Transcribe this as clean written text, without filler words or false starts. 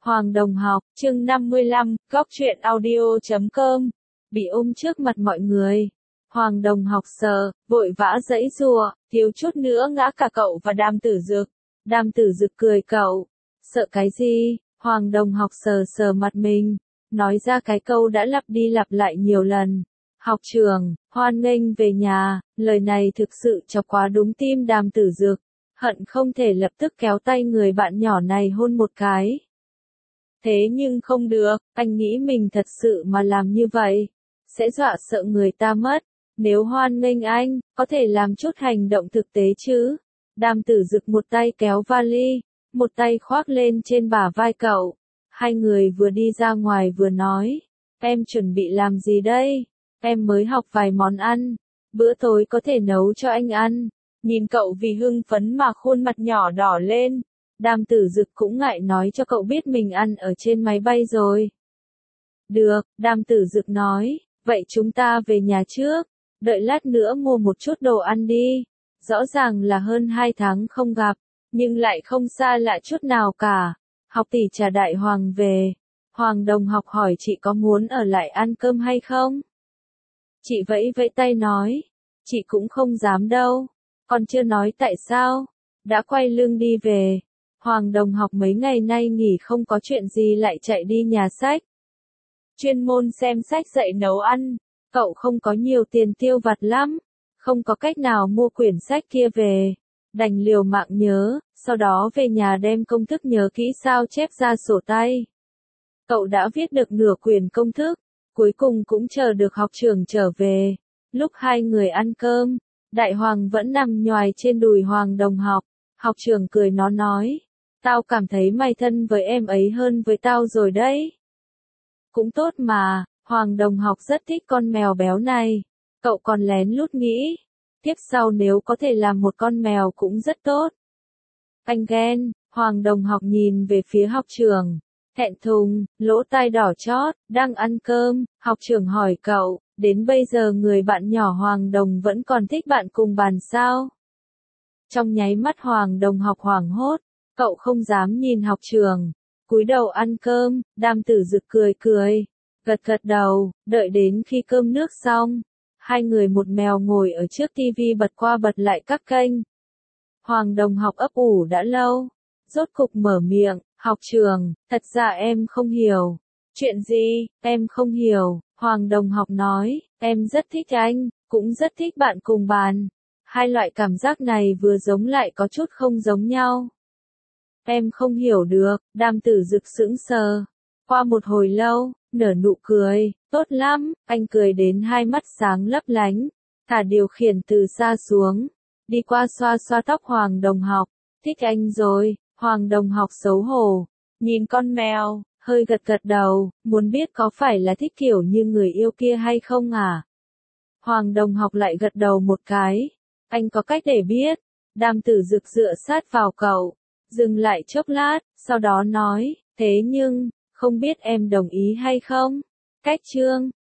Hoàng Đồng Học, chương 55, góc truyện audio.com. Bị ôm trước mặt mọi người. Hoàng Đồng Học sợ, vội vã giãy giụa, thiếu chút nữa ngã cả cậu và Đàm Tử Dực. Đàm Tử Dực cười cậu. Sợ cái gì? Hoàng Đồng Học sờ sờ mặt mình, nói ra cái câu đã lặp đi lặp lại nhiều lần. Học trưởng, hoan nghênh về nhà. Lời này thực sự chọc quá đúng tim Đàm Tử Dực. Hận không thể lập tức kéo tay người bạn nhỏ này hôn một cái. Thế nhưng không được, anh nghĩ mình thật sự mà làm như vậy, sẽ dọa sợ người ta mất. Nếu hoan nghênh anh, có thể làm chút hành động thực tế chứ. Đàm Tử Dực một tay kéo vali, một tay khoác lên trên bả vai cậu. Hai người vừa đi ra ngoài vừa nói, em chuẩn bị làm gì đây? Em mới học vài món ăn, bữa tối có thể nấu cho anh ăn. Nhìn cậu vì hưng phấn mà khuôn mặt nhỏ đỏ lên. Đàm Tử Dực cũng ngại nói cho cậu biết mình ăn ở trên máy bay rồi. Được, Đàm Tử Dực nói, vậy chúng ta về nhà trước, đợi lát nữa mua một chút đồ ăn đi. Rõ ràng là hơn 2 tháng không gặp, nhưng lại không xa lạ chút nào cả. Học tỷ trà Đại Hoàng về. Hoàng Đồng Học hỏi chị có muốn ở lại ăn cơm hay không? Chị vẫy vẫy tay nói, chị cũng không dám đâu, còn chưa nói tại sao, đã quay lưng đi về. Hoàng Đồng Học mấy ngày nay nghỉ không có chuyện gì lại chạy đi nhà sách. Chuyên môn xem sách dạy nấu ăn, cậu không có nhiều tiền tiêu vặt lắm, không có cách nào mua quyển sách kia về, đành liều mạng nhớ, sau đó về nhà đem công thức nhớ kỹ sao chép ra sổ tay. Cậu đã viết được nửa quyển công thức, cuối cùng cũng chờ được học trưởng trở về. Lúc hai người ăn cơm, Đại Hoàng vẫn nằm nhoài trên đùi Hoàng Đồng Học. Học trưởng cười nó nói, tao cảm thấy mày thân với em ấy hơn với tao rồi đấy. Cũng tốt mà, Hoàng Đồng Học rất thích con mèo béo này. Cậu còn lén lút nghĩ, tiếp sau nếu có thể làm một con mèo cũng rất tốt. Anh ghen, Hoàng Đồng Học nhìn về phía học trưởng, thẹn thùng, lỗ tai đỏ chót, đang ăn cơm. Học trưởng hỏi cậu, đến bây giờ người bạn nhỏ Hoàng Đồng vẫn còn thích bạn cùng bàn sao? Trong nháy mắt Hoàng Đồng Học hoảng hốt, cậu không dám nhìn học trưởng, cúi đầu ăn cơm. Đàm Tử Dực cười cười, gật gật đầu, đợi đến khi cơm nước xong, hai người một mèo ngồi ở trước tivi bật qua bật lại các kênh. Hoàng Đồng Học ấp ủ đã lâu, rốt cục mở miệng, học trưởng, thật ra em không hiểu. Chuyện gì? Em không hiểu. Hoàng Đồng Học nói, em rất thích anh, cũng rất thích bạn cùng bàn. Hai loại cảm giác này vừa giống lại có chút không giống nhau. Em không hiểu được. Đàm Tử Dực sững sờ. Qua một hồi lâu, nở nụ cười, tốt lắm, anh cười đến hai mắt sáng lấp lánh, thả điều khiển từ xa xuống, đi qua xoa xoa tóc Hoàng Đồng Học, thích anh rồi. Hoàng Đồng Học xấu hổ, nhìn con mèo, hơi gật gật đầu, muốn biết có phải là thích kiểu như người yêu kia hay không à? Hoàng Đồng Học lại gật đầu một cái, anh có cách để biết. Đàm Tử Dực dựa sát vào cậu, dừng lại chốc lát, sau đó nói, thế nhưng, không biết em đồng ý hay không? Cách chương